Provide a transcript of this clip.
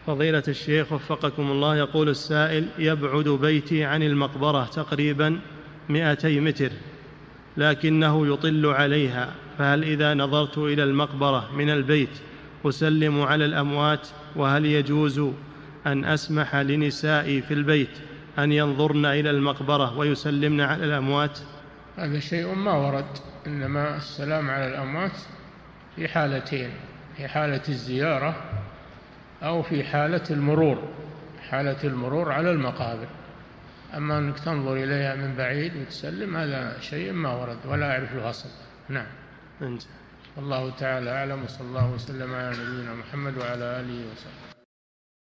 فضيلة الشيخ وفقكم الله، يقول السائل: يبعد بيتي عن المقبرة تقريبا 200 متر لكنه يطل عليها، فهل إذا نظرت إلى المقبرة من البيت أسلم على الأموات؟ وهل يجوز أن أسمح لنسائي في البيت أن ينظرن إلى المقبرة ويسلمن على الأموات؟ هذا شيء ما ورد، إنما السلام على الأموات في حالتين: في حالة الزيارة أو في حالة المرور على المقابر. أما أنك تنظر إليها من بعيد وتسلم، هذا شيء ما ورد ولا أعرف له أصل. نعم. أنت. والله تعالى أعلم، وصلى الله وسلم على نبينا محمد وعلى آله وصحبه.